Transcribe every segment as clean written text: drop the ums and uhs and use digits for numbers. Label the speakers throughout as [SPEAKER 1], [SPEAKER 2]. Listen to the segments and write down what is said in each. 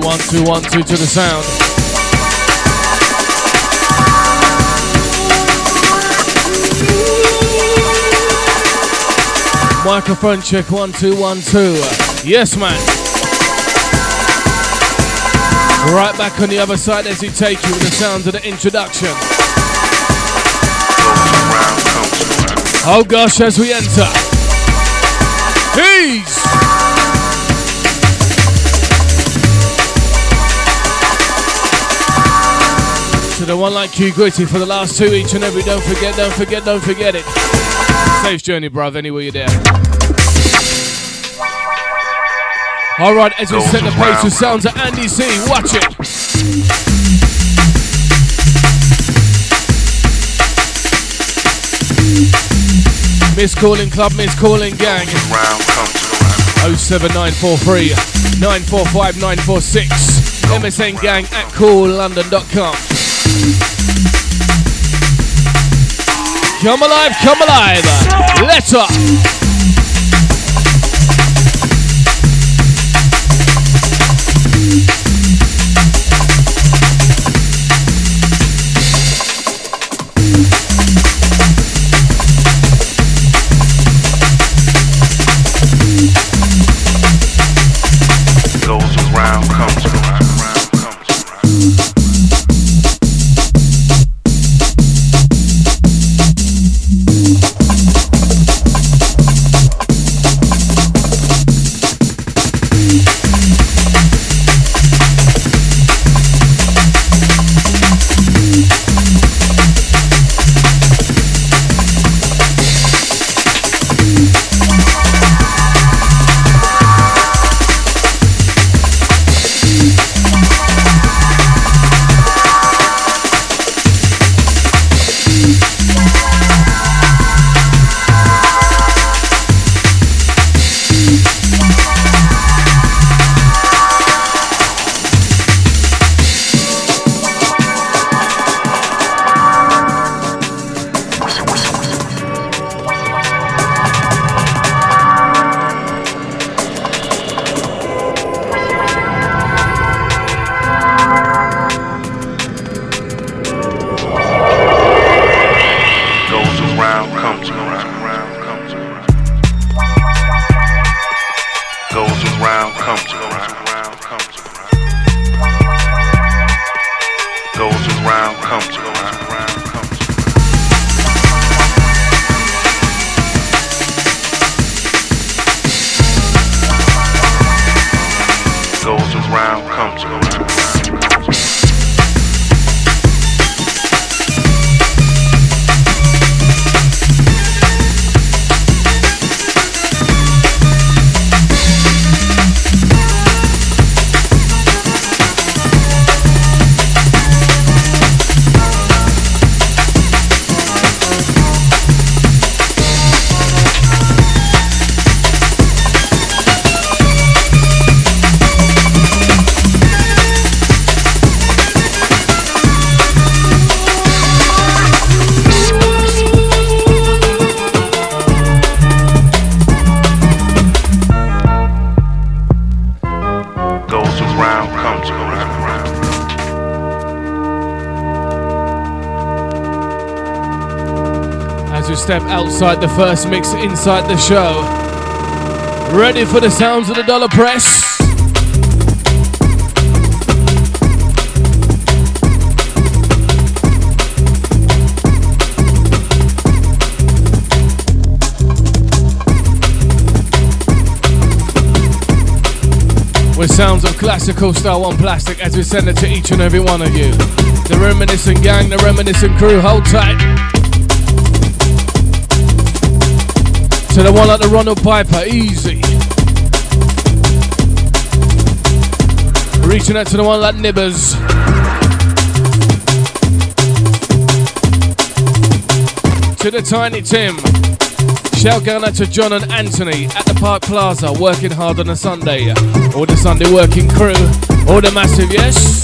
[SPEAKER 1] 1, 2, 1, 2 to the sound. Microphone check 1, 2, 1, 2. Yes, man. Right back on the other side as we take you with the sounds of the introduction. Oh gosh, as we enter. Peace! To the one like Q Gritty for the last two each and every. Don't forget it. Safe journey, bruv, anywhere you're there. Alright, as we set the pace with sounds of Andy C. Watch it. Miss Calling Club, Miss Calling Gang. 07943 945 946. MSN Gang at coollondon.com. Come alive. Let's up.
[SPEAKER 2] Goes around, comes around.
[SPEAKER 1] Step outside the first mix inside the show. Ready for the sounds of the dollar press? With sounds of classical style on plastic as we send it to each and every one of you. The Reminiscent Gang, the Reminiscent crew, hold tight. To the one like the Ronald Piper, easy. Reaching out to the one like Nibbers. To the Tiny Tim. Shout going out to John and Anthony at the Park Plaza, working hard on a Sunday. All the Sunday working crew, all the massive yes.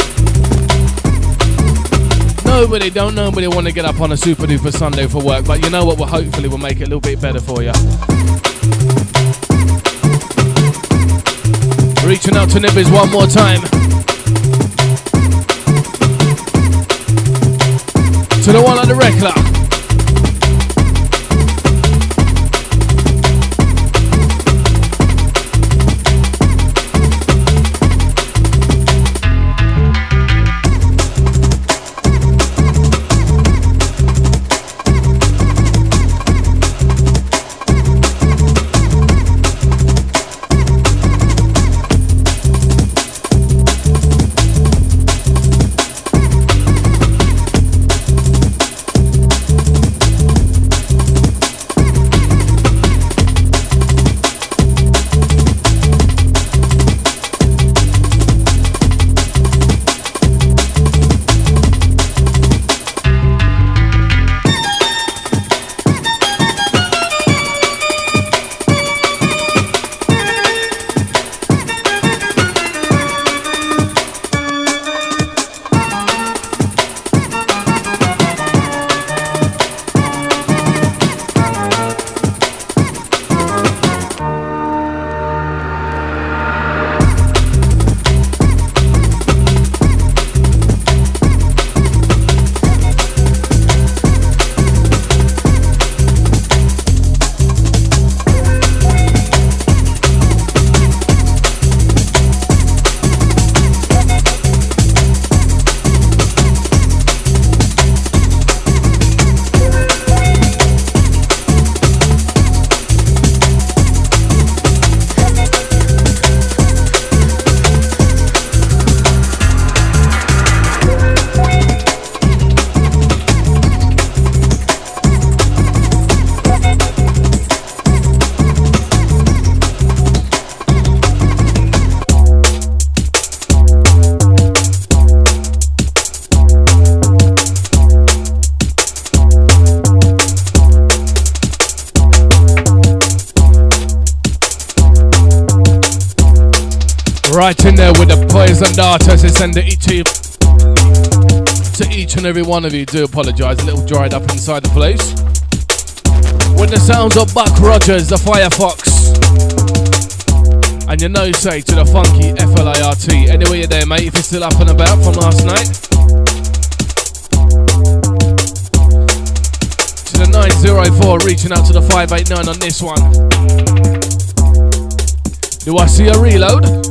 [SPEAKER 1] Nobody want to get up on a super duper Sunday for work, but you know what? Hopefully we'll make it a little bit better for you. Reaching out to Nibbies one more time. To the one on the Rekla. Right in there with the poison data to send it to each and every one of you. Do apologise, a little dried up inside the place. With the sounds of Buck Rogers, the Firefox. And your no say to the funky FLART. Anyway, you're there, mate, if you're still up and about from last night. To the 904, reaching out to the 589 on this one. Do I see a reload?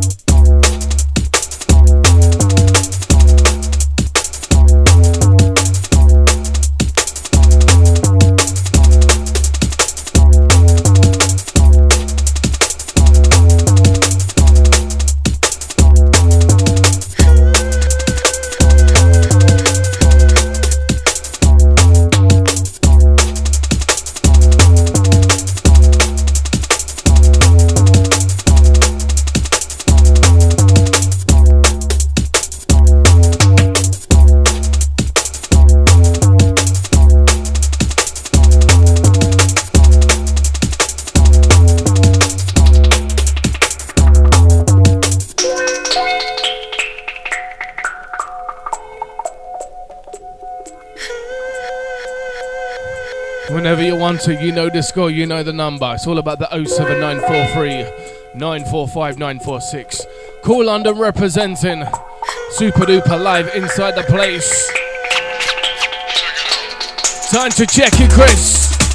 [SPEAKER 1] Whenever you want to, you know the score, you know the number. It's all about the 07943 945 946. Cool London representing. Super duper live inside the place. Time to check it, Chris.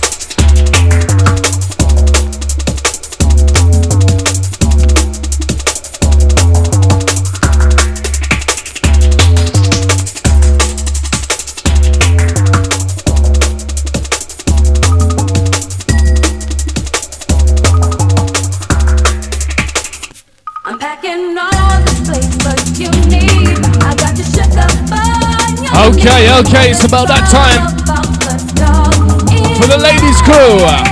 [SPEAKER 1] Okay, it's about that time for the ladies' crew.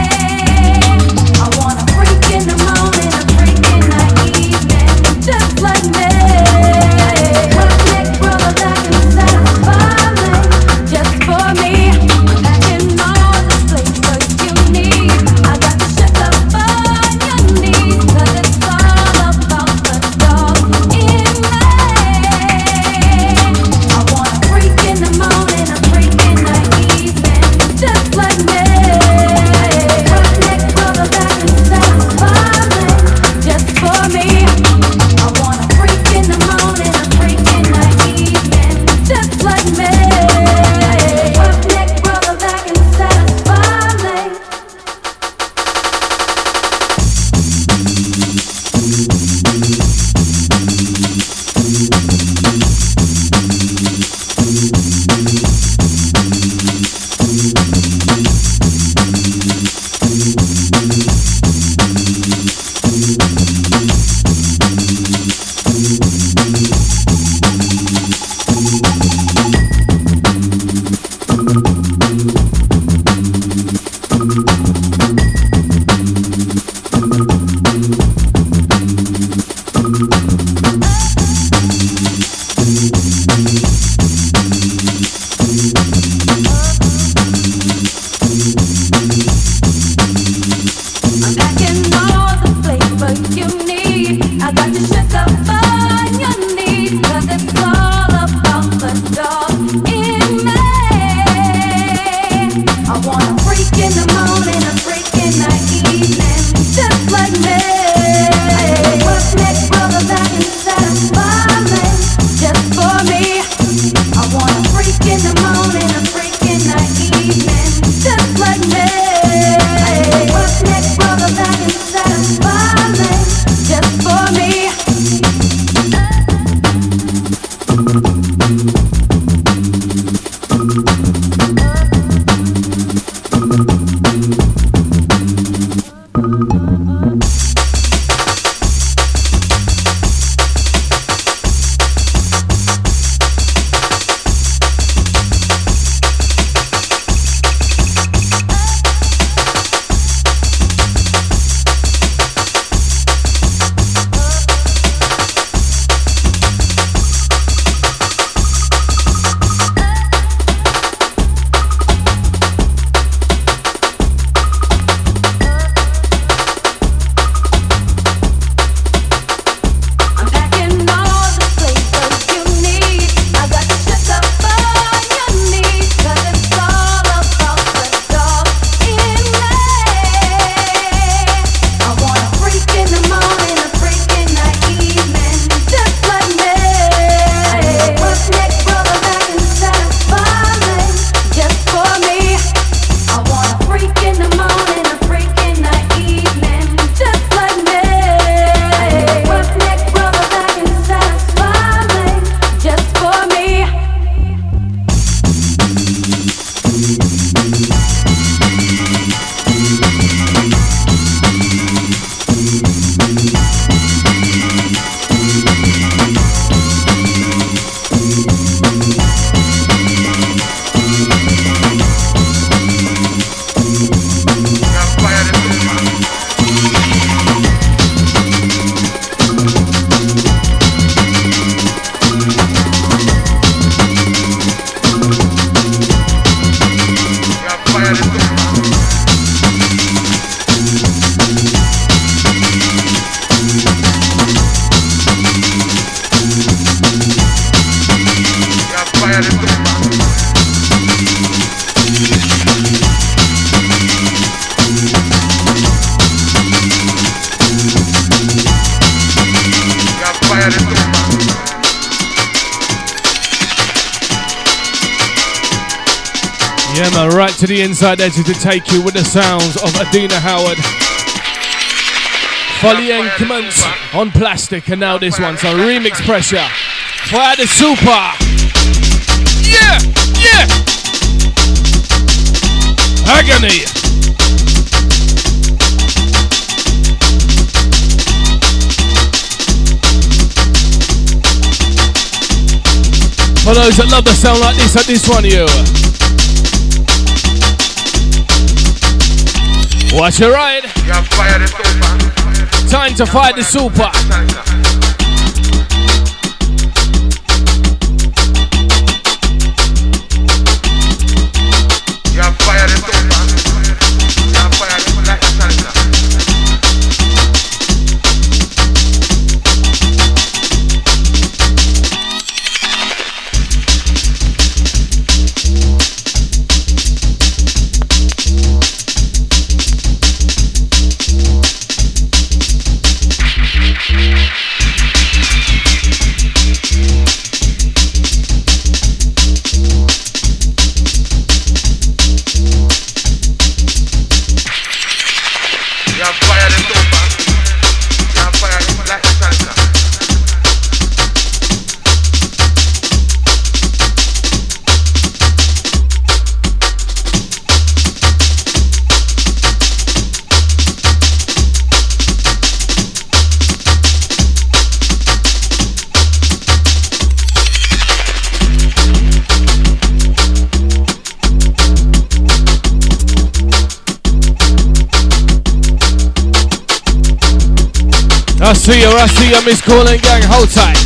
[SPEAKER 1] Yeah, man, right to the inside edges to take you with the sounds of Adina Howard. Folly and commence on plastic, and now this one, so remix pressure. Fire the super. Yeah, yeah. Agony. For those that love the sound like this, at this one, you. Watch your ride. Time to fire the super. I see you, Miss Calling Gang, hold tight.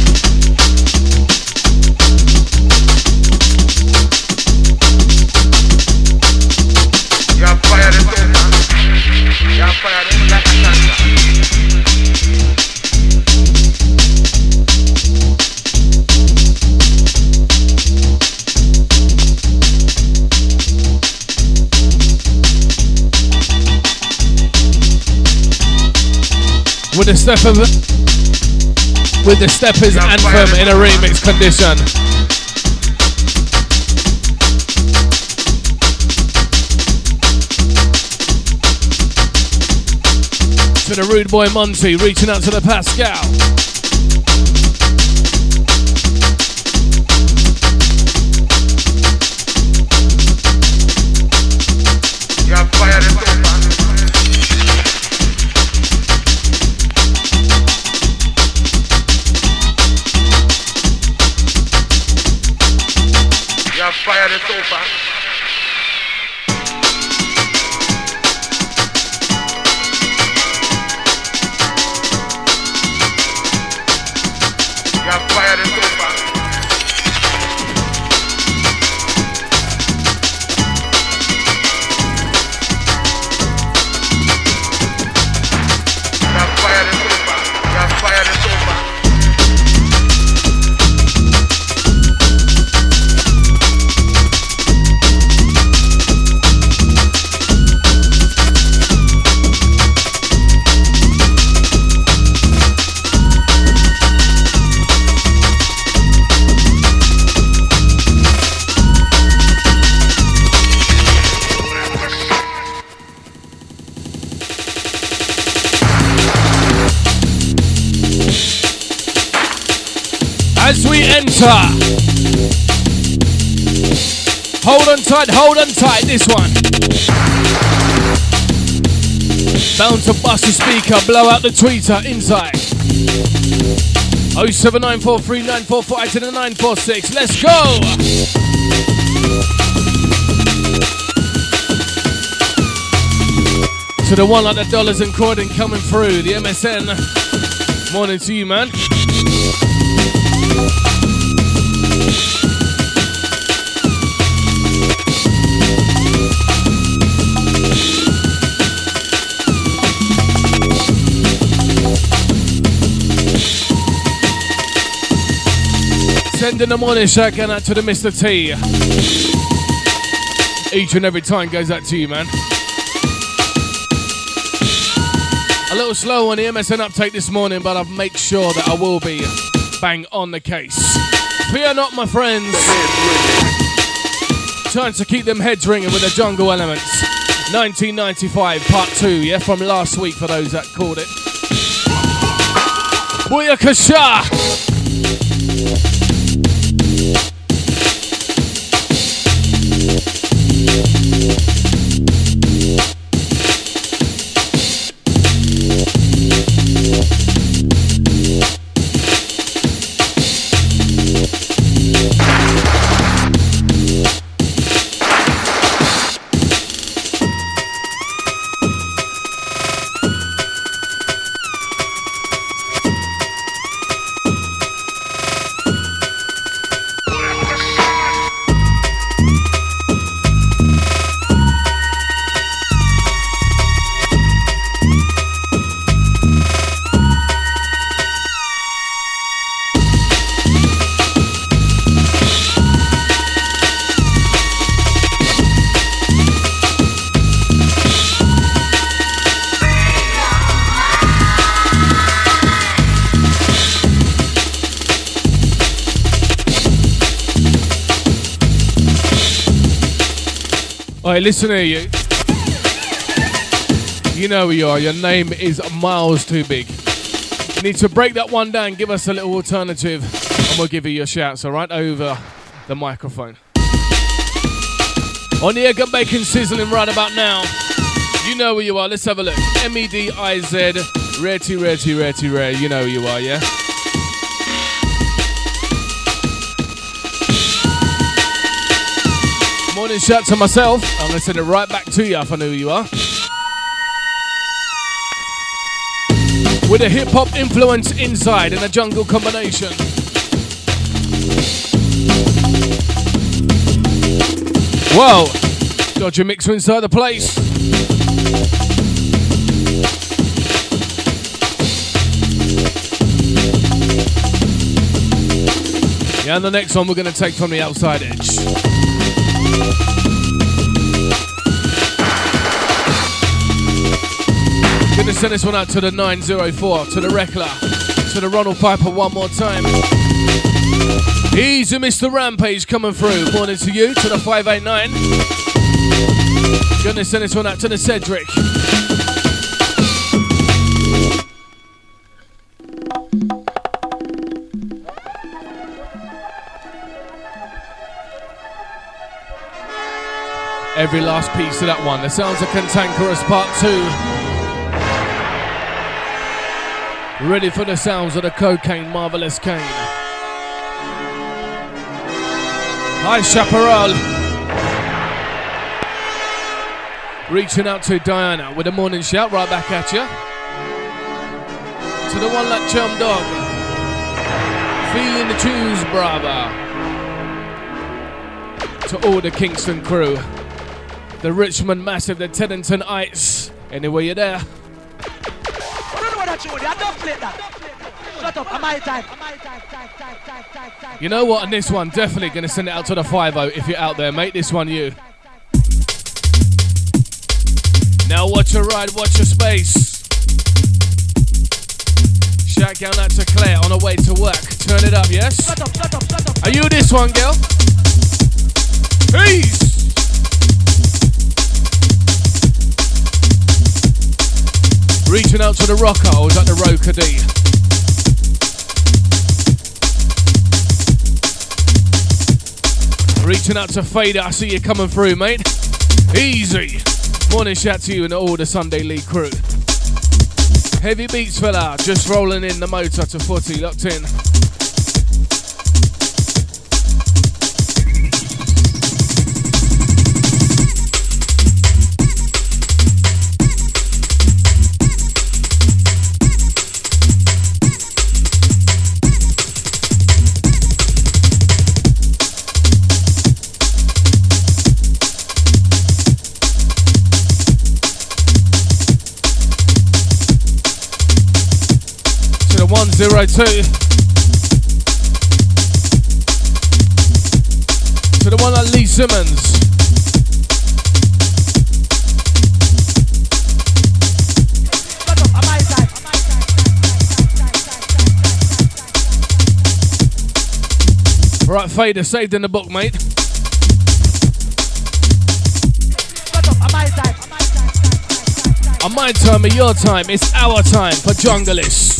[SPEAKER 1] With the Steppers anthem in a remix condition. To the rude boy Monty, reaching out to the Pascal.
[SPEAKER 3] Fire the sofa. As we enter, hold on tight, this one. Bound to bust the speaker, blow out the tweeter inside. 079439448 to the 946, let's go! To the one like the dollars and Croydon coming through, the MSN. Morning to you, man. Sending the morning shout out to the Mr. T. Each and every time goes out to you, man. A little slow on the MSN uptake this morning, but I'll make sure that I will be bang on the case. Fear not, my friends.
[SPEAKER 1] Time to keep them heads ringing with the jungle elements. 1995 part 2, yeah, from last week for those that called it. Booyakasha! Alright, listen here, you. You know who you are. Your name is miles too big. You need to break that one down, give us a little alternative, and we'll give you your shouts, alright, over the microphone. On the egg and bacon sizzling right about now. You know who you are. Let's have a look. MEDIZ, rare. You know who you are, yeah? Morning shout to myself. I'm going to send it right back to you if I know who you are. With a hip-hop influence inside and a jungle combination. Whoa! Dodger Mixer inside the place. Yeah, and the next one we're going to take from the outside edge. Gonna send this one out to the 904, to the Reckler, to the Ronald Piper one more time. Easy Mr. Rampage coming through. Morning to you, to the 589. Gonna send this one out to the Cedric. Every last piece of that one. The sounds of Cantankerous Part 2. Ready for the sounds of the cocaine, Marvelous Kane. Hi, Chaparral. Reaching out to Diana with a morning shout right back at you. To the one like Chum Dog. Feeling the tunes, brava. To all the Kingston crew. The Richmond Massive, the Teddington Ites. Anyway, you're there. You know what, on this one, definitely going to send it out to the 5-0 if you're out there, mate. This one, you. Now watch your ride, watch your space. Shout out that to Claire on her way to work. Turn it up, yes? Are you this one, girl? Peace! Reaching out to the rocker, or is that the Roker D? Reaching out to Fader, I see you coming through, mate. Easy. Morning shout to you and all the Sunday League crew. Heavy beats fella, just rolling in the motor to 40, locked in. To the 102. To the one like Lee Simmons. Right, Fader, saved in the book, mate. On my time or your time, it's our time for Jungleists.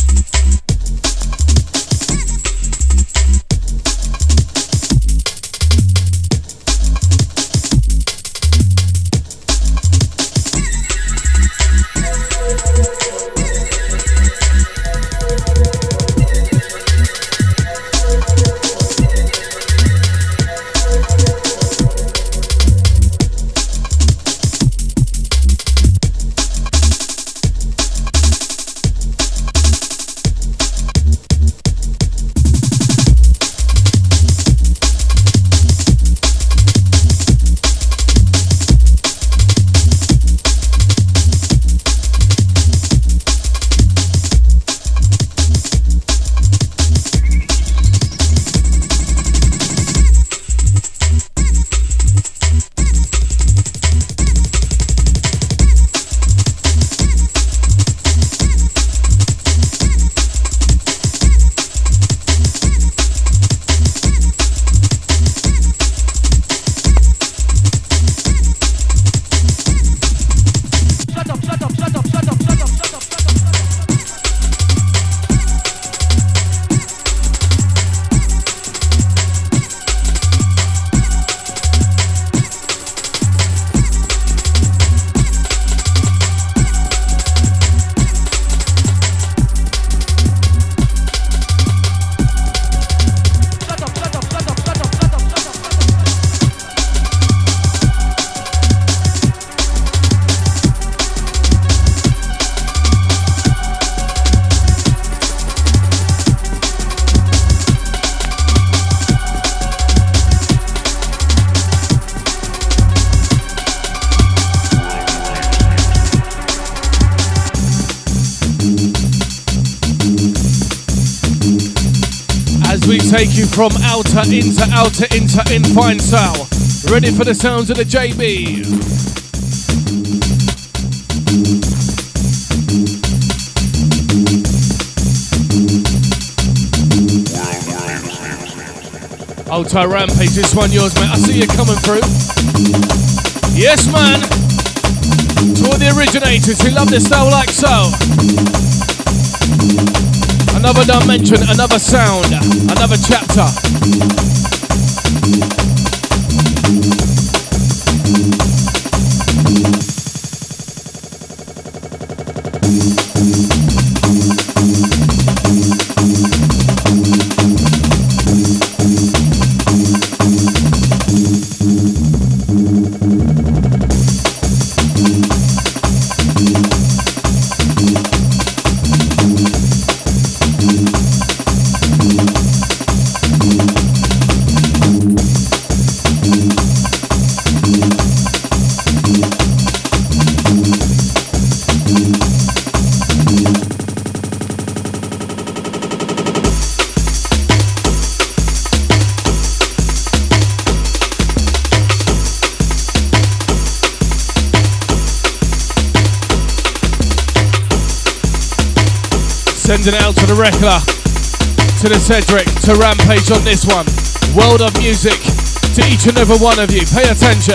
[SPEAKER 1] Take you from outer into in fine style. Ready for the sounds of the JB. Outer Rampage, this one yours, mate. I see you coming through. Yes, man. To all the originators who love this style like so. Another dimension, another sound, another chapter. Sending it out to the Rekla, to the Cedric, to Rampage on this one. World of music to each and every one of you. Pay attention.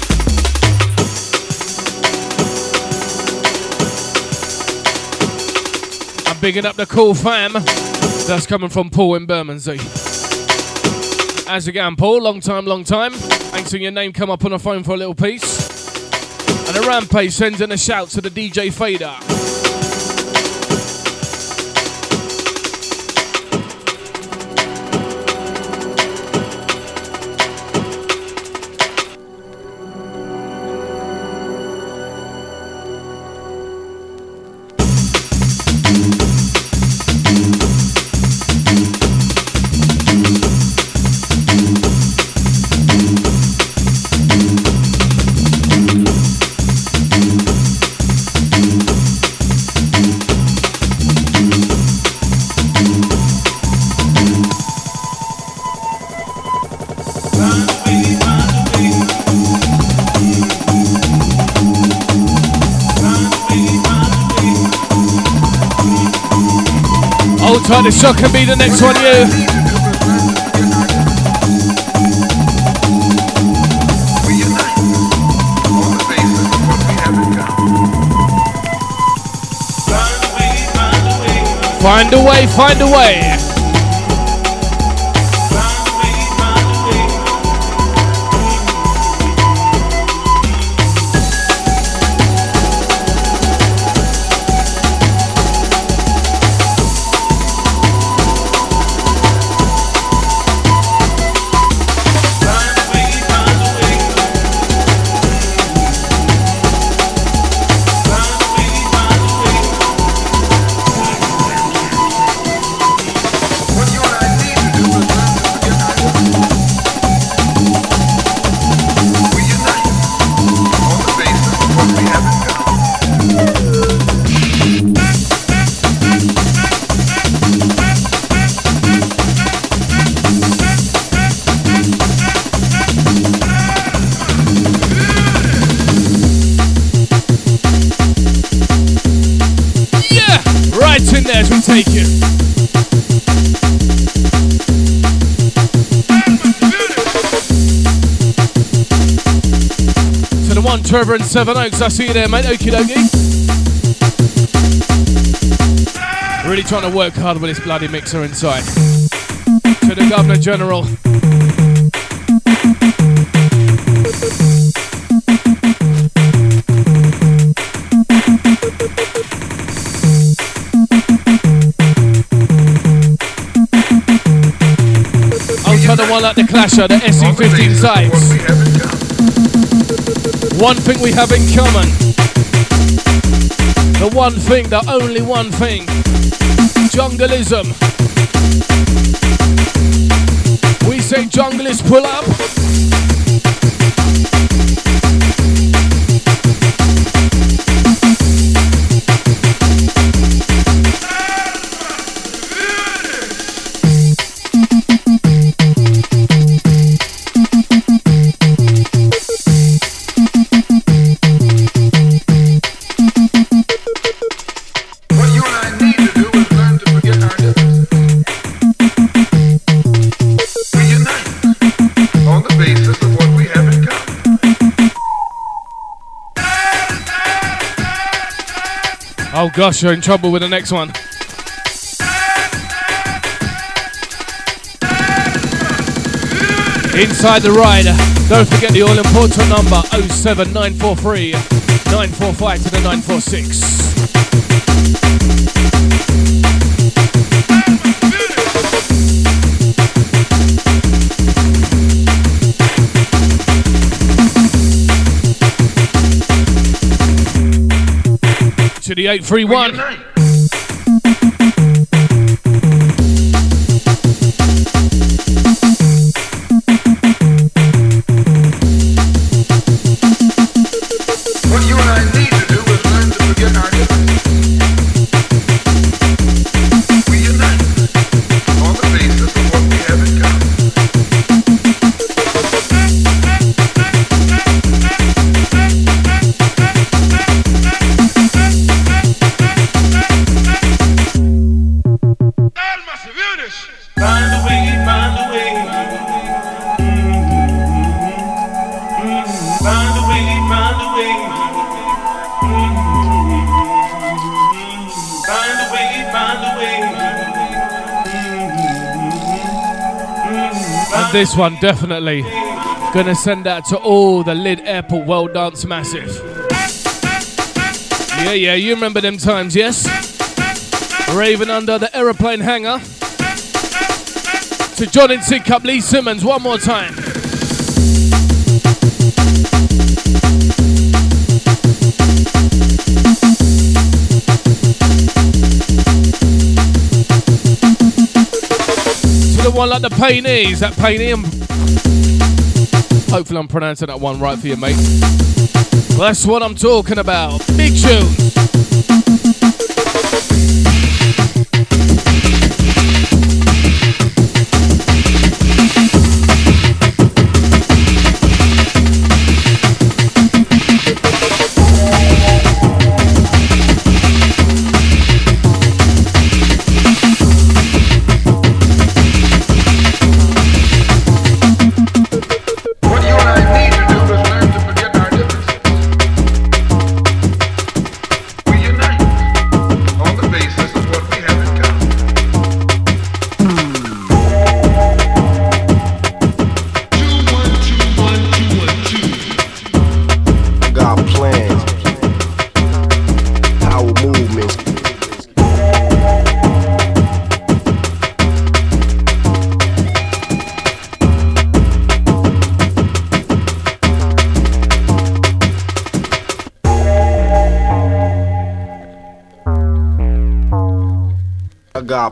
[SPEAKER 1] I'm bigging up the cool fam. That's coming from Paul in Bermondsey. How's it going, Paul? Long time. Ain't seen your name come up on the phone for a little piece. And the Rampage sends in a shout to the DJ Fader. Try to shock and be the next one, you. Find a way, find a way. As we take it to the one Trevor and Seven Oaks. I see you there, mate. Okie dokie. Really trying to work hard with this bloody mixer inside. To the Governor General. The one like the Clasher, the SE15 sights. One thing we have in common. The one thing, the only one thing. Jungleism. We say junglist pull up. Oh gosh, you're in trouble with the next one. Inside the ride, don't forget the all-important number 07943 945 to the 946. To the 831. This one definitely gonna send out to all the Lid Airport World Dance Massive. Yeah, you remember them times, yes? Raving under the aeroplane hangar. To John and Sid Cup, Lee Simmons, one more time. The one like the Painees, that Painee. Hopefully I'm pronouncing that one right for you, mate. Well, that's what I'm talking about. Big tunes.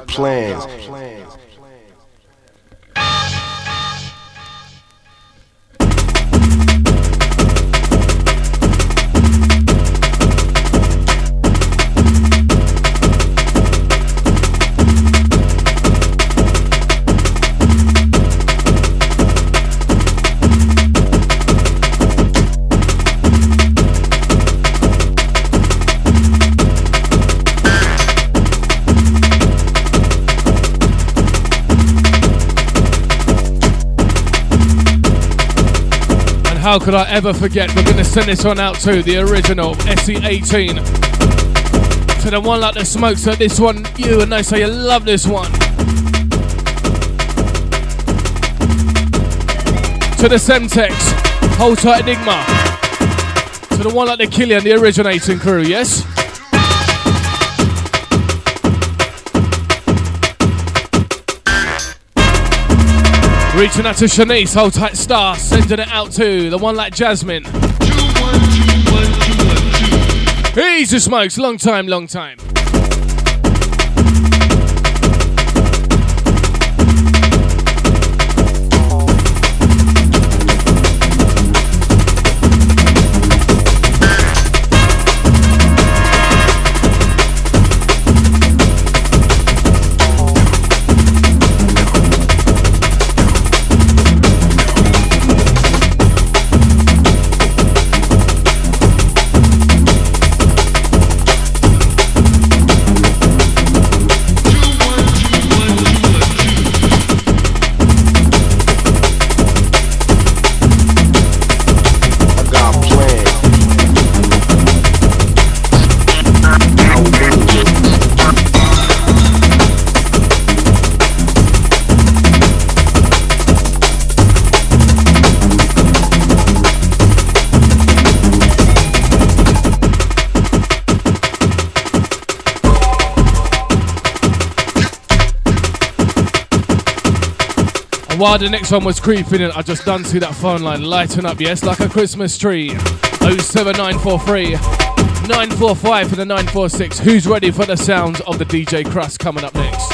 [SPEAKER 4] plans.
[SPEAKER 1] How could I ever forget? We're going to send this one out to the original SE18. To the one like the smokes, so this one, you and they say you love this one. To the Semtex, hold tight Enigma. To the one like the Killian, the originating crew, yes? Reaching out to Shanice, hold tight Star, sending it out to the one like Jasmine.
[SPEAKER 5] 2 1 2 1 2 1 2.
[SPEAKER 1] Easy smokes, long time, long time. While the next one was creeping in, I just done see that phone line lighting up, yes, like a Christmas tree. 07943 945 for the 946. Who's ready for the sounds of the DJ Crust coming up next?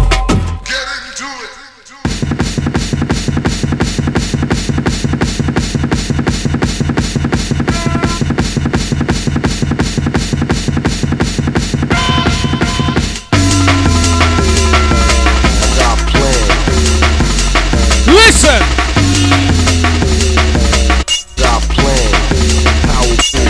[SPEAKER 1] Listen!
[SPEAKER 4] Got plans. Powerful.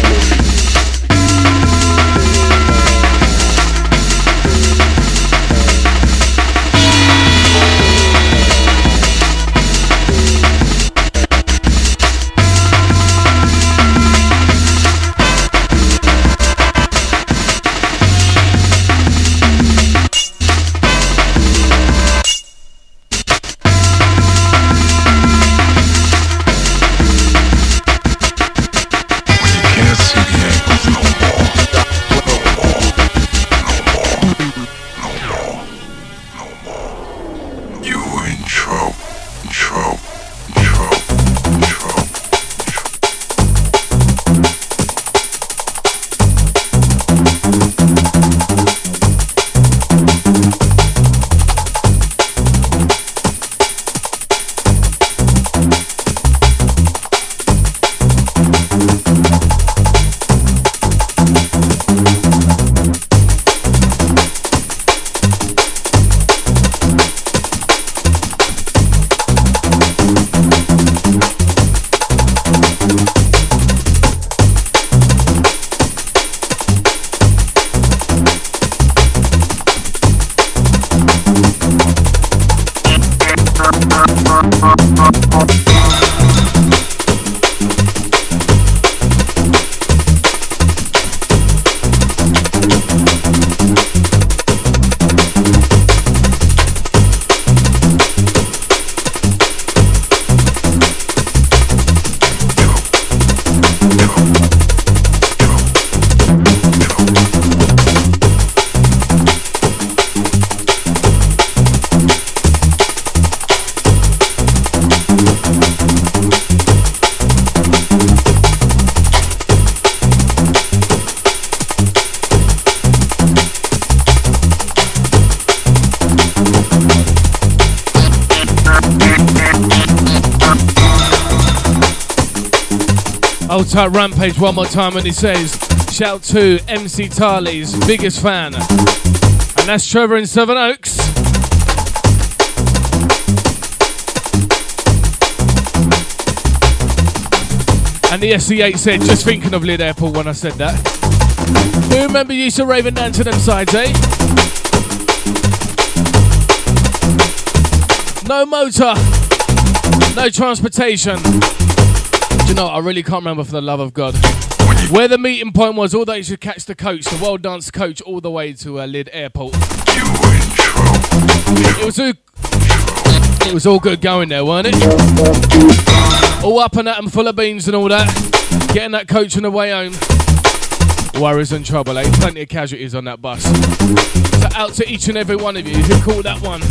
[SPEAKER 1] Hold tight, Rampage one more time when he says, shout to MC Tarley's biggest fan. And that's Trevor in Seven Oaks. And the SC8 said, just thinking of Lid Airport when I said that. Do you remember you used to raving down to them sides, eh? No motor, no transportation. Do you know, I really can't remember for the love of God. Where the meeting point was, although you should catch the coach, the World Dance coach, all the way to Lid Airport. It was all good going there, weren't it? All up and at 'em, full of beans and all that. Getting that coach on the way home. Worries and trouble, eh? Plenty of casualties on that bus. So out to each and every one of you who caught that one.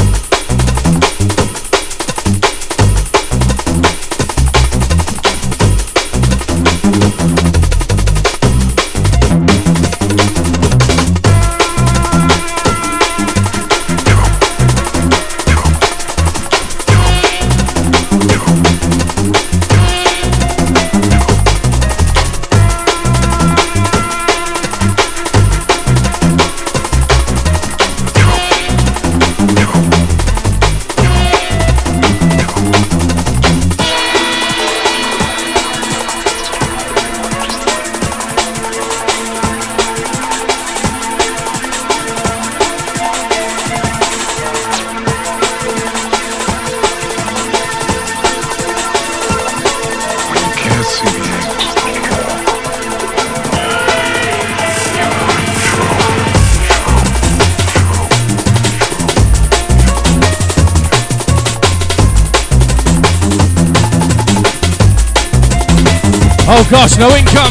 [SPEAKER 1] Oh gosh, no income.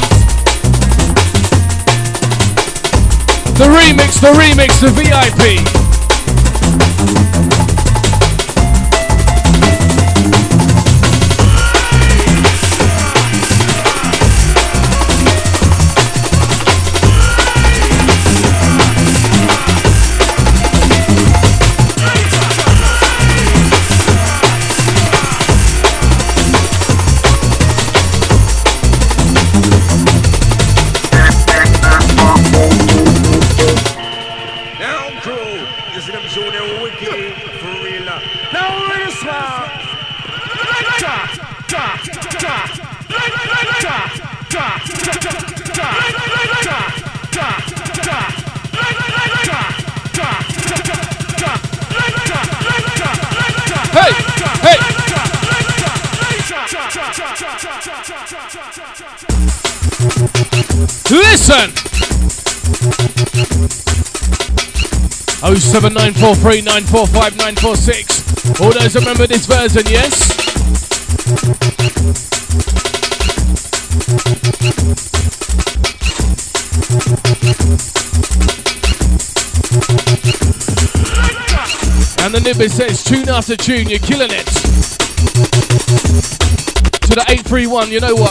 [SPEAKER 1] The remix, the VIP. Listen! 07943 945 946. All those remember this version, yes? And the nibber says, tune after tune, you're killing it. To the 831, you know what?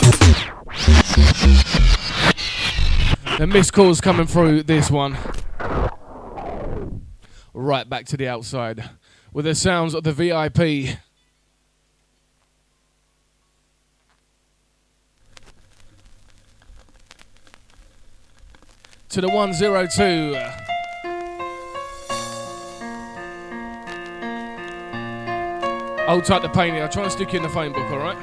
[SPEAKER 1] The missed calls coming through this one. Right back to the outside with the sounds of the VIP. To the 102. Hold tight the painting. I'll try and stick you in the phone book, alright?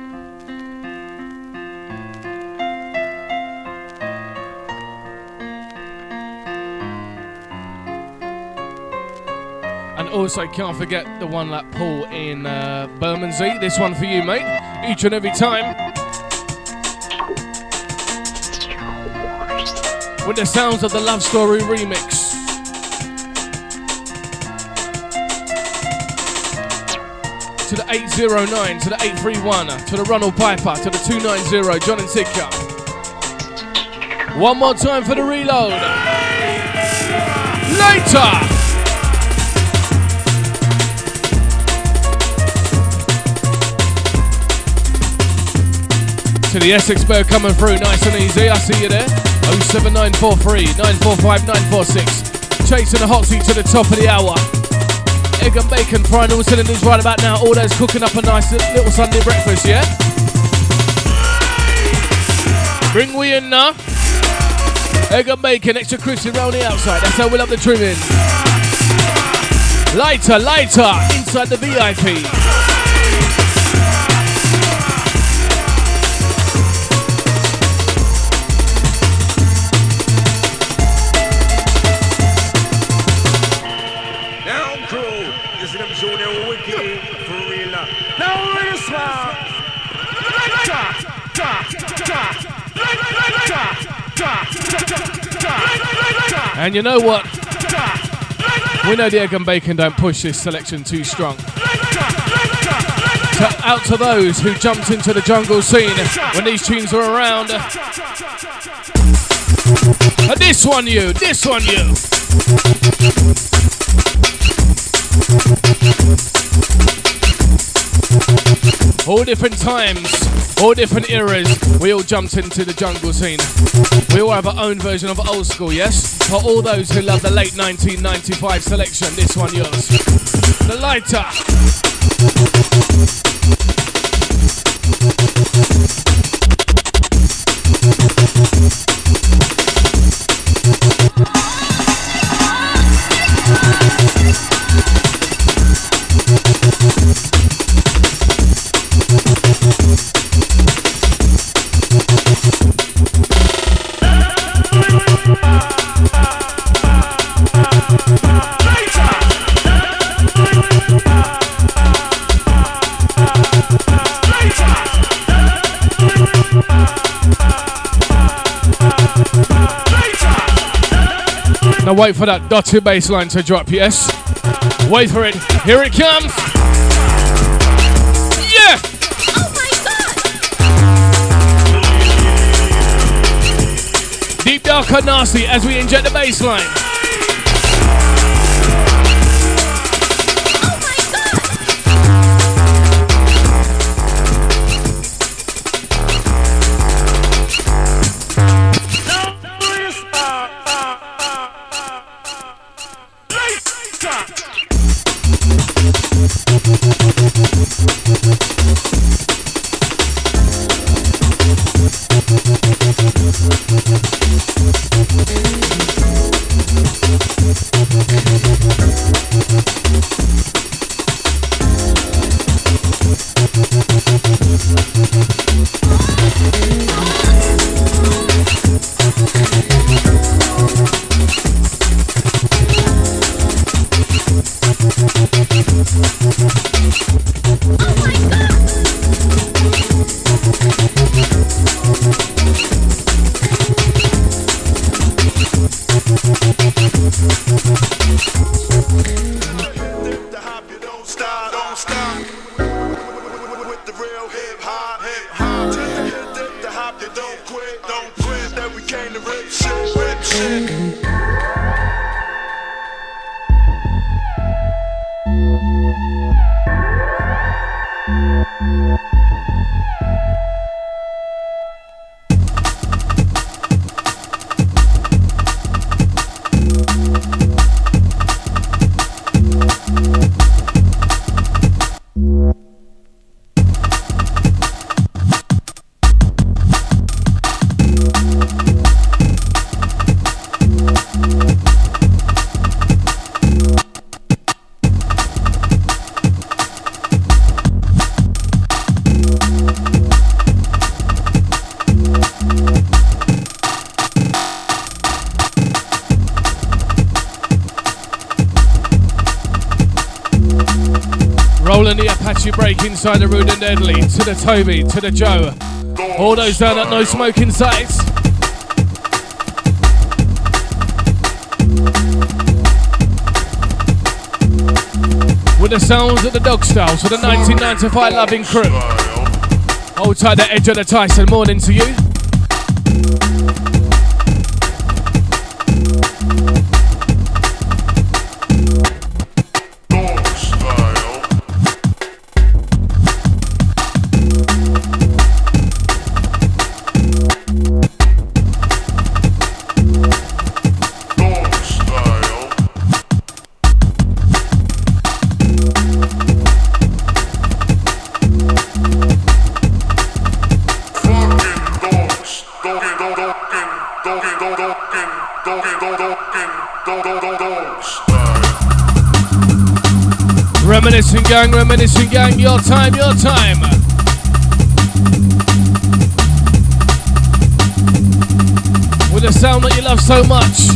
[SPEAKER 1] And also can't forget the one that Paul in Bermondsey. This one for you, mate. Each and every time. With the sounds of the Love Story remix. To the 809, to the 831, to the Ronald Piper, to the 290, John and Sitka. One more time for the reload. Later! To the Essex Bird coming through nice and easy, I see you there. 07943 945 946. Chasing the hot seat to the top of the hour. Egg and bacon frying all cylinders right about now. All those cooking up a nice little Sunday breakfast, yeah? Bring we in now. Egg and bacon, extra crispy round the outside. That's how we love the trimming. Lighter, lighter, inside the VIP.
[SPEAKER 5] Now crew, you see them show them wicked for real now. Now we're the smart.
[SPEAKER 1] And you know what? We know the egg and bacon don't push this selection too strong. So out to those who jumped into the jungle scene when these tunes were around. This one you, this one you. All different times, all different eras, we all jumped into the jungle scene. We all have our own version of old school, yes? For all those who love the late 1995 selection, this one yours. The lighter. Now wait for that dotted bass line to drop, yes? Wait for it. Here it comes. Yeah!
[SPEAKER 6] Oh my God!
[SPEAKER 1] Deep, dark, and nasty as we inject the bass line. Rolling the Apache break inside the Rude and Deadly, to the Toby, to the Joe. All those down at No Smoking Sites. With the sounds of the Dog Style, so the 1995 loving crew. Hold tight the edge of the Tyson, morning to you.
[SPEAKER 2] Fucking dog.
[SPEAKER 1] Reminiscing gang, your time, your time. With a sound that you love so much.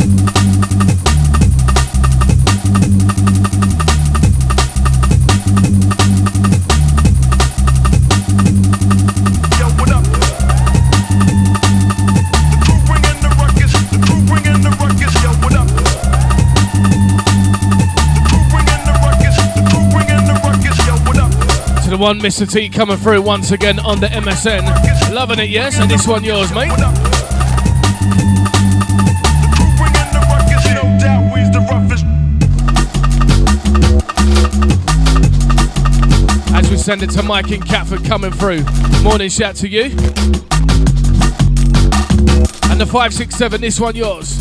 [SPEAKER 1] The one Mr. T coming through once again on the MSN. Loving it, yes? And this one yours, mate. As we send it to Mike in Catford coming through. Morning shout to you. And the 567, this one yours.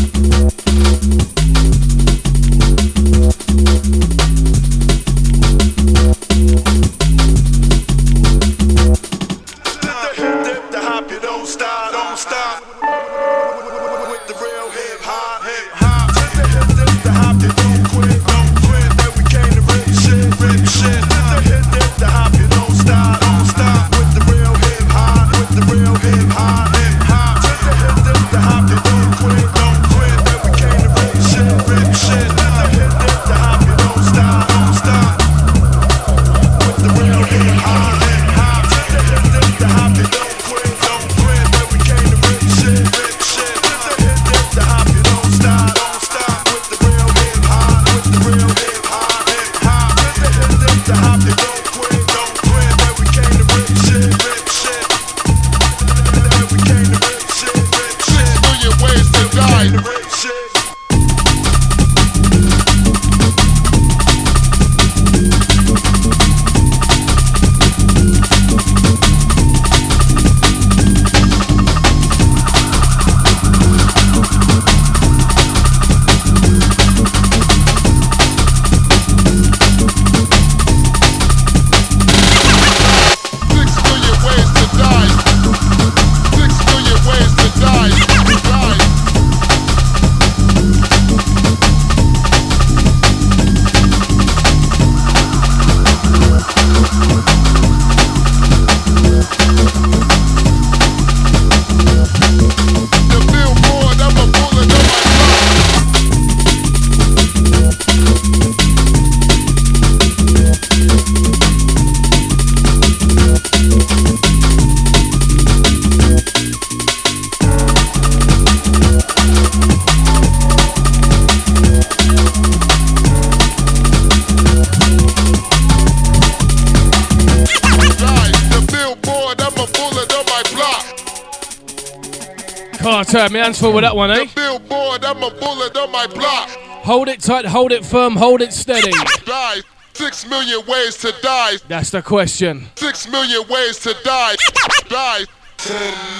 [SPEAKER 1] Carter, my hands full with that one, eh?
[SPEAKER 6] Billboard, I'm a bullet on my block.
[SPEAKER 1] Hold it tight, hold it firm, hold it steady.
[SPEAKER 6] Die. 6 million ways to die.
[SPEAKER 1] That's the question.
[SPEAKER 6] 6 million ways to die. Die. 10,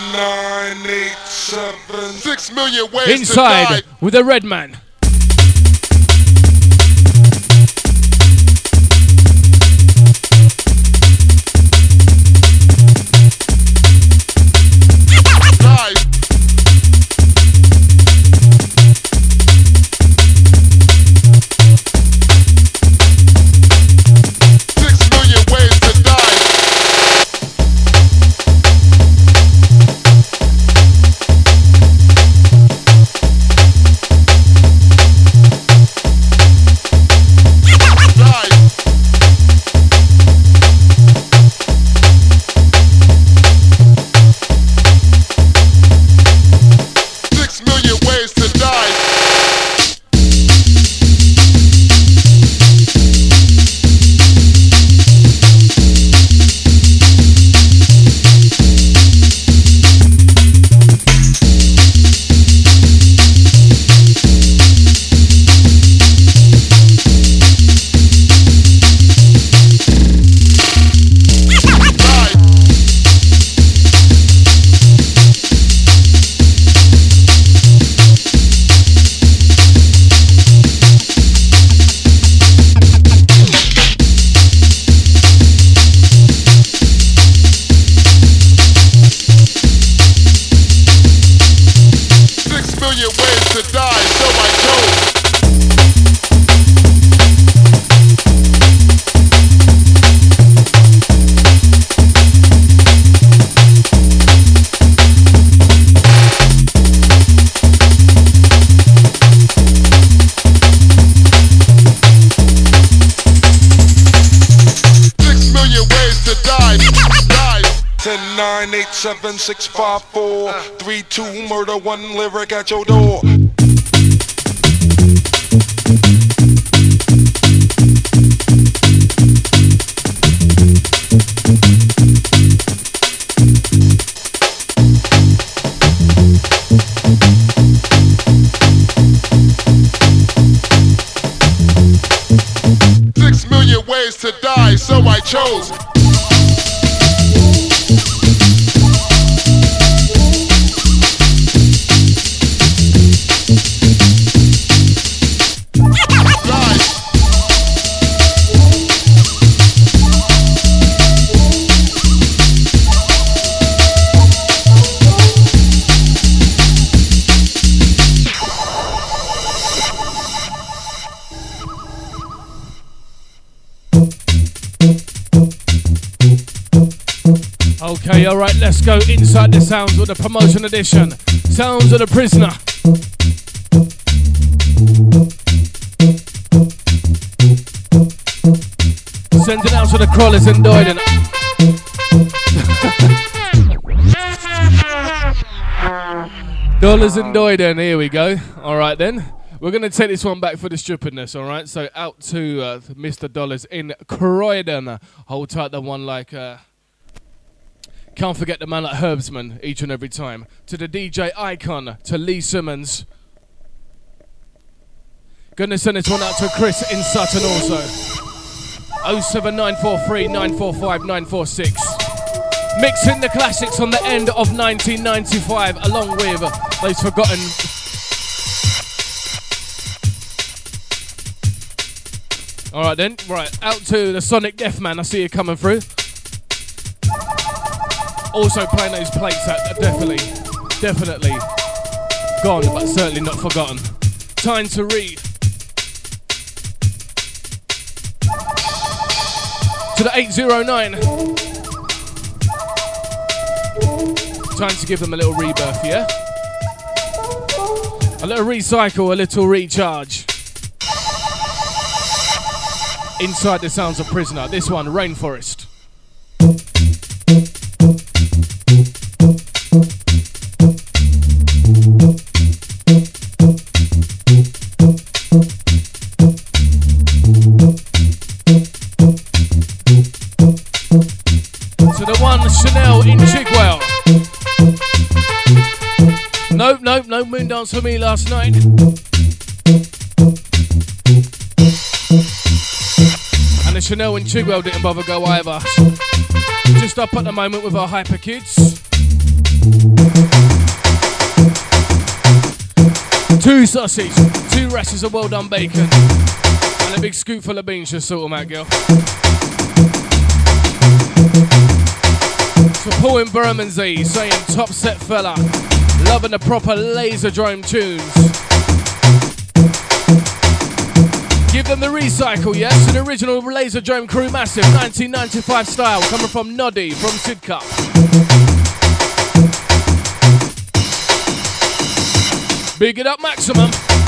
[SPEAKER 6] 9, 8, 7. 6 million ways
[SPEAKER 1] Inside
[SPEAKER 6] to die.
[SPEAKER 1] With a red man.
[SPEAKER 6] to die. 10, 9, 8, 7, 6, 5, 4, 3, 2, murder, 1 lyric at your door. Ways to die, so I chose.
[SPEAKER 1] Okay, alright, let's go inside the sounds of the promotion edition. Sounds of the prisoner. Sending out to the crawlers in Doyden. Dollars in Doyden, here we go. Alright then. We're going to take this one back for the stupidness, alright? So out to Mr. Dollars in Croydon. Hold tight the one like... Can't forget the man like Herbsman each and every time. To the DJ Icon, to Lee Simmons. Gonna send this one out to Chris in Sutton also. 07943 945 946. Mixing the classics on the end of 1995 along with those forgotten. Alright then, right, out to the Sonic Death Man, I see you coming through. Also playing those plates that are definitely gone, but certainly not forgotten. Time to read. To the 809. Time to give them a little rebirth, yeah? A little recycle, a little recharge. Inside the sounds of Prisoner. This one, Rainforest. To the one, Chanel in Chigwell. Nope, no Moondance for me last night. And the Chanel in Chigwell didn't bother go either. Just up at the moment with our hyper kids. 2 sausage, 2 rashers of well done bacon, and a big scoop full of beans, just sort them out, girl. So Paul in Bermondsey saying top set fella, loving the proper Laserdrome tunes. Give them the recycle, yes, an original Laserdrome crew massive, 1995 style, coming from Noddy from Sidcup. Big it up, Maximum.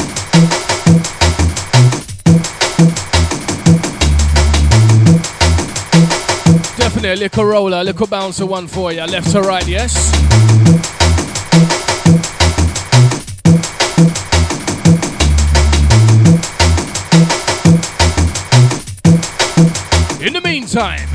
[SPEAKER 1] Definitely a little roller, a little bouncer one for you. Left to right, yes? In the meantime,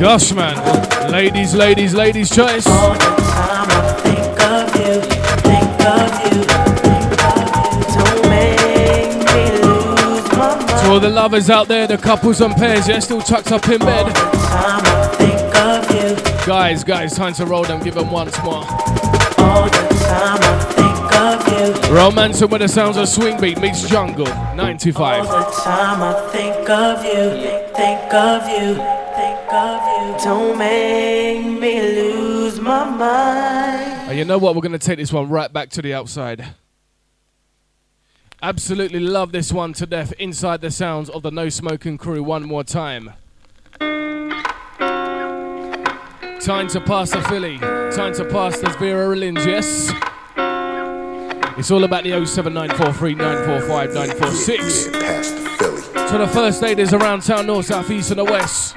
[SPEAKER 1] Gosh, man. Ladies, ladies, ladies' choice.
[SPEAKER 7] All the time I think of you, think of you, think of you. Don't make me lose my mind.
[SPEAKER 1] To all the lovers out there, the couples and pairs, yeah, still tucked up in bed.
[SPEAKER 7] All the time I think of you.
[SPEAKER 1] Guys, time to roll them, give them once more.
[SPEAKER 7] All the time I think of you.
[SPEAKER 1] Romancing with the sounds of swing beat meets jungle, 95.
[SPEAKER 7] All the time I think of you, think of you, think of you. Don't make me lose my mind.
[SPEAKER 1] And you know what? We're going to take this one right back to the outside. Absolutely love this one to death. Inside the sounds of the No Smoking Crew one more time. Time to pass the Philly. Time to pass the Vera Rillings, yes? It's all about the 07943945946.
[SPEAKER 6] Yeah, past the Philly.
[SPEAKER 1] To the first ladies around town, north, south, east, and the west.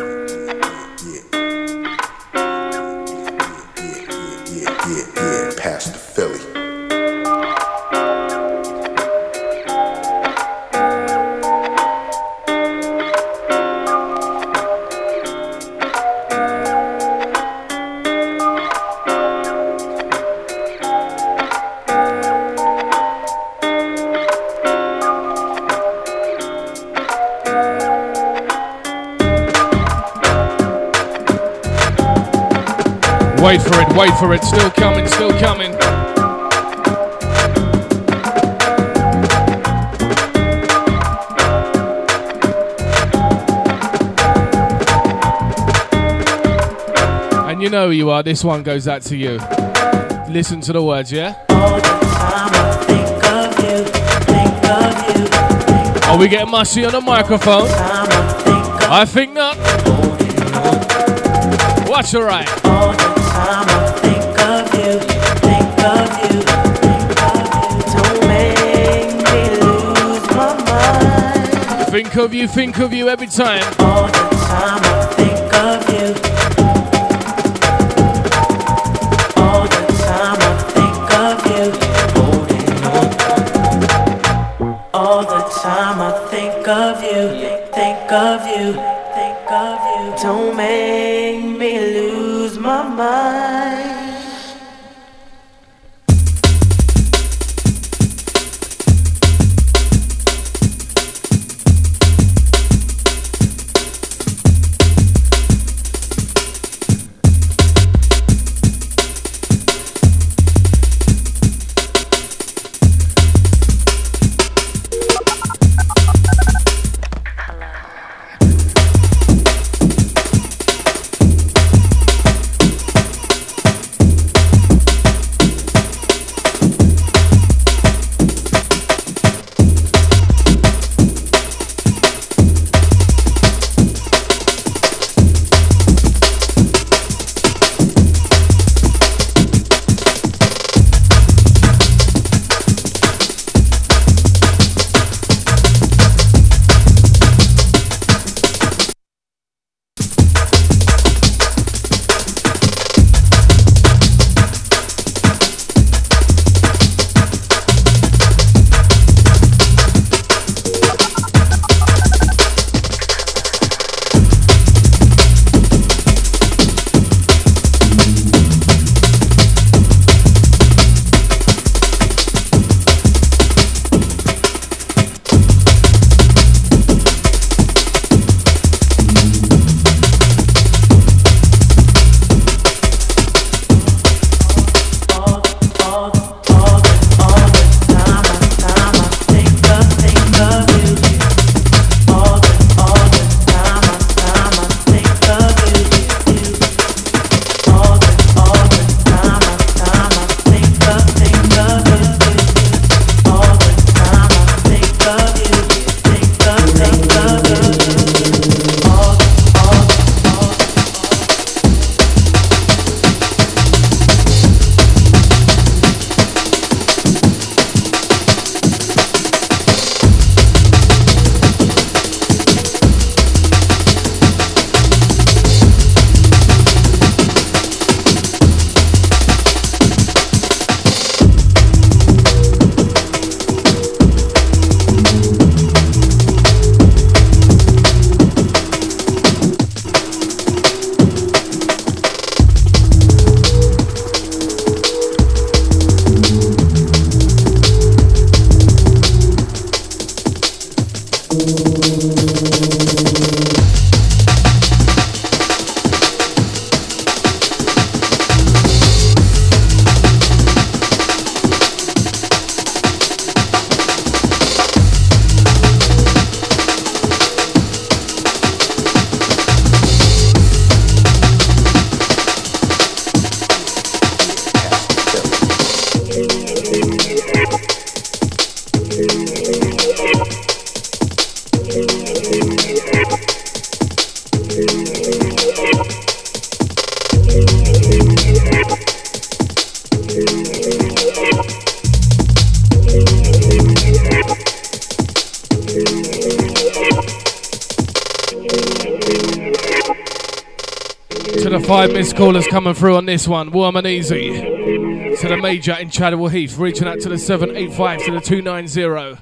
[SPEAKER 6] Yeah, past the Philly.
[SPEAKER 1] Wait for it, still coming, still coming. And you know who you are, this one goes out to you. Listen to the words, yeah?
[SPEAKER 7] All the time I think of you, think of you, think of
[SPEAKER 1] Are we getting mushy on the microphone?
[SPEAKER 7] time I think of
[SPEAKER 1] I think not. Watch the right.
[SPEAKER 7] all the time I think of you, think of you, think of you. Don't make me lose my mind.
[SPEAKER 1] Think of you every time.
[SPEAKER 7] All the time I think of you. All the time I think of you. Holding on. All the time I think of you, think of you, think of you. Don't make me lose my mind.
[SPEAKER 1] 5 missed callers coming through on this one. Warm and easy. To the Major in Chadwell Heath, reaching out to the 785 to the 290.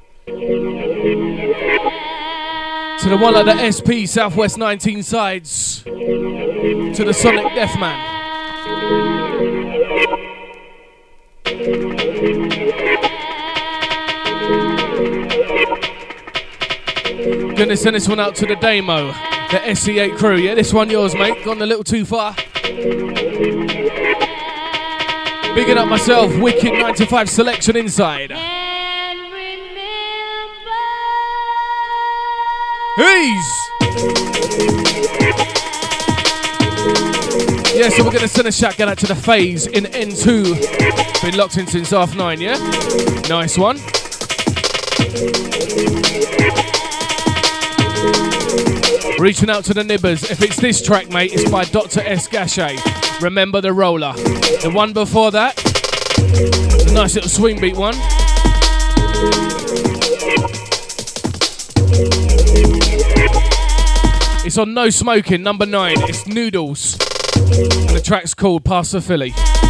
[SPEAKER 1] To the one at the SP Southwest 19 sides. To the Sonic Deathman. Gonna send this one out to the Damo, the SC8 crew. Yeah, this one yours, mate. Gone a little too far. Bigging up myself, Wicked 9 to 5 selection inside. Yeah, so we're going to send a shotgun out to the Phase in N2. Been locked in since 9:30, yeah? Nice one. Reaching out to the Nibbers. If it's this track, mate, it's by Dr. S. Gachet. Remember the Roller. The one before that, the nice little swing beat one. It's on No Smoking, number 9. It's Noodles. And the track's called Pastor Philly.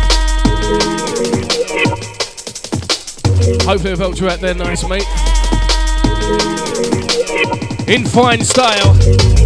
[SPEAKER 1] Hopefully I've helped you out there, nice mate. In fine style.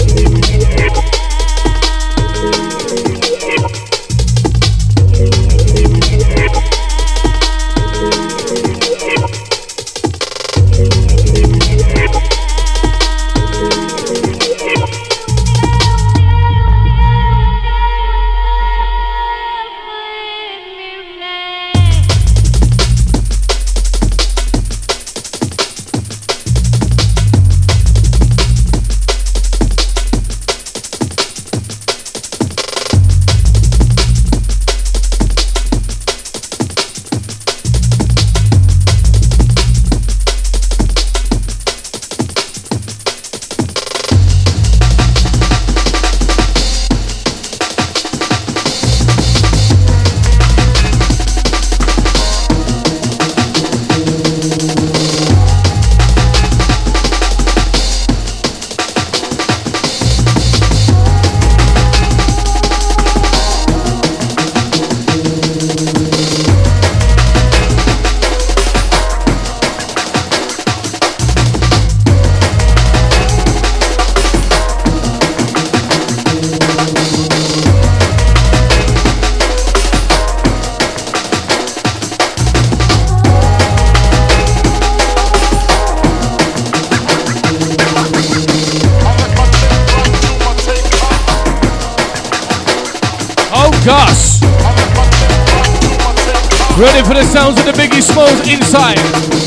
[SPEAKER 1] Ready for the sounds of the Biggie Smalls inside.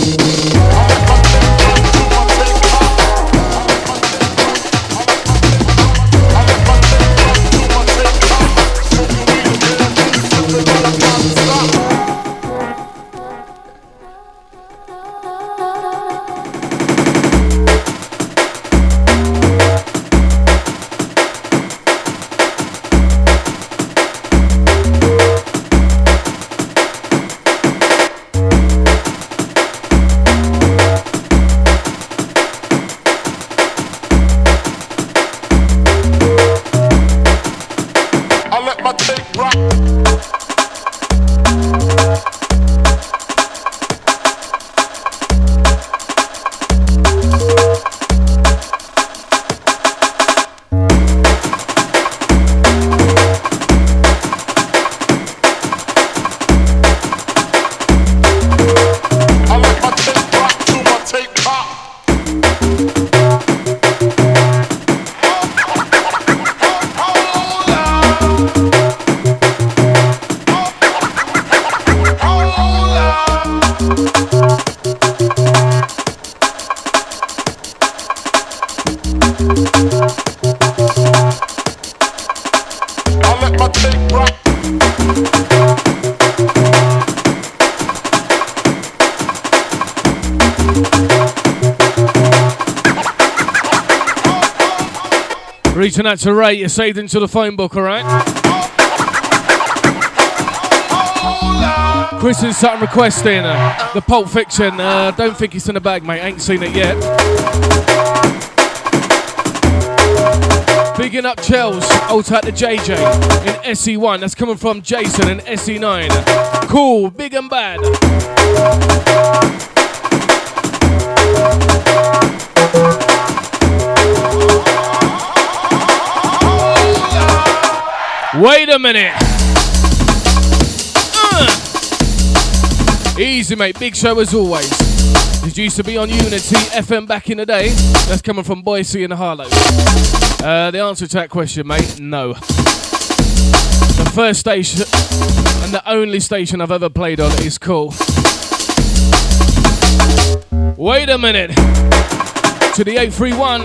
[SPEAKER 1] Reaching out to Ray, you're saved into the phone book, alright? Chris and Sutton requesting the Pulp Fiction. Don't think it's in the bag, mate. Ain't seen it yet. Bigging up Chels, old type to JJ in SE1. That's coming from Jason in SE9. Cool, big and bad. Wait a minute. Easy, mate. Big show as always. This used to be on Unity FM back in the day. That's coming from Boise and Harlow. The answer to that question, mate, no. The first station and the only station I've ever played on is Cool. Wait a minute. To the 831.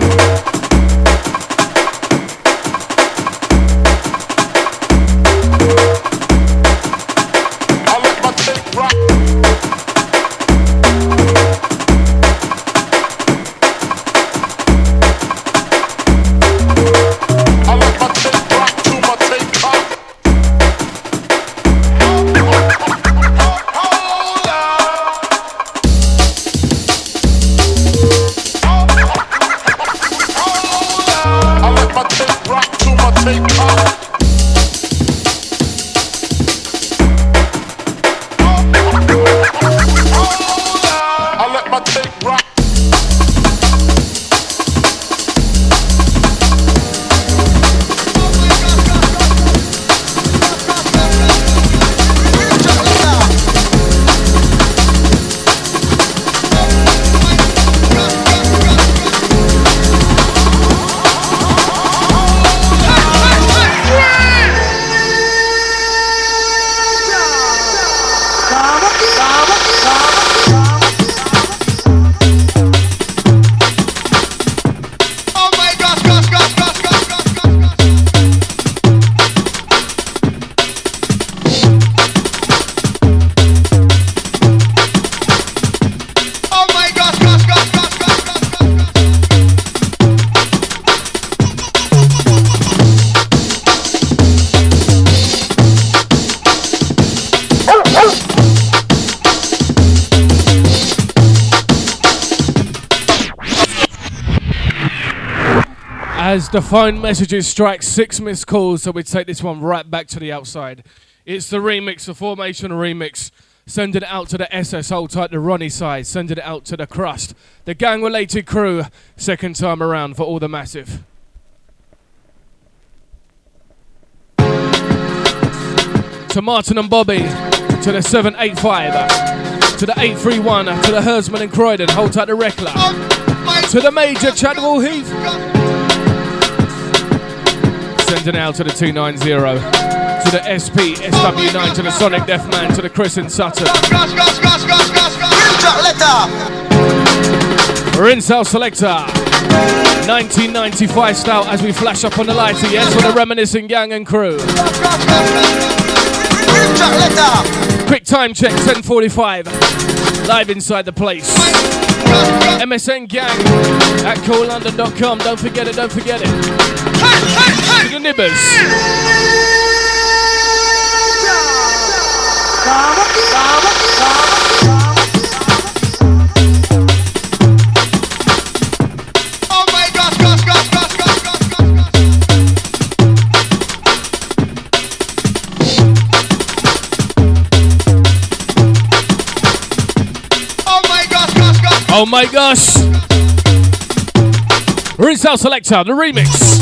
[SPEAKER 1] As the phone messages strike 6 missed calls, so we take this one right back to the outside. It's the remix, the Formation remix. Send it out to the SS, hold tight the Ronnie side. Send it out to the Crust, the gang-related crew. Second time around for all the massive. To Martin and Bobby, to the 785, to the 831, to the Hersman and Croydon, hold tight the Reckler. To the Major, Chadwell Heath. Sending out to the 290, to the SP, SW9, to the Sonic Deathman, to the Chris and Sutton. Rinse House Selector, 1995 style as we flash up on the lighter, yes, for the Reminiscing Gang and crew. Quick time check, 10:45, live inside the place. MSN Gang at coollondon.com, don't forget it, don't forget it. To the Nibbers.
[SPEAKER 8] Oh my gosh, gosh, gosh, gosh, gosh, gosh, gosh. Oh my gosh, gosh, gosh.
[SPEAKER 1] Oh my gosh. Rinse House Selector, the remix.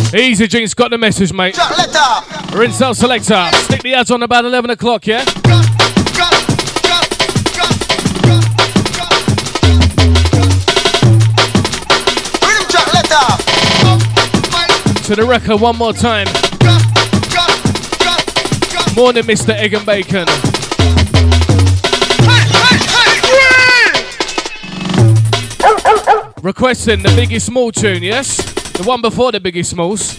[SPEAKER 1] Easy Jinx got the message, mate. Rinse out selector. Stick the ads on about 11 o'clock, yeah? To the record one more time. Morning, Mr. Egg and Bacon. Requesting the Biggie Small tune, yes? The one before the Biggie Smalls.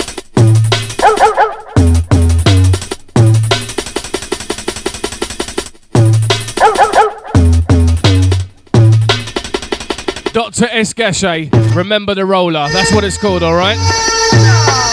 [SPEAKER 1] Dr. S. Gachet, Remember the Roller. That's what it's called, alright?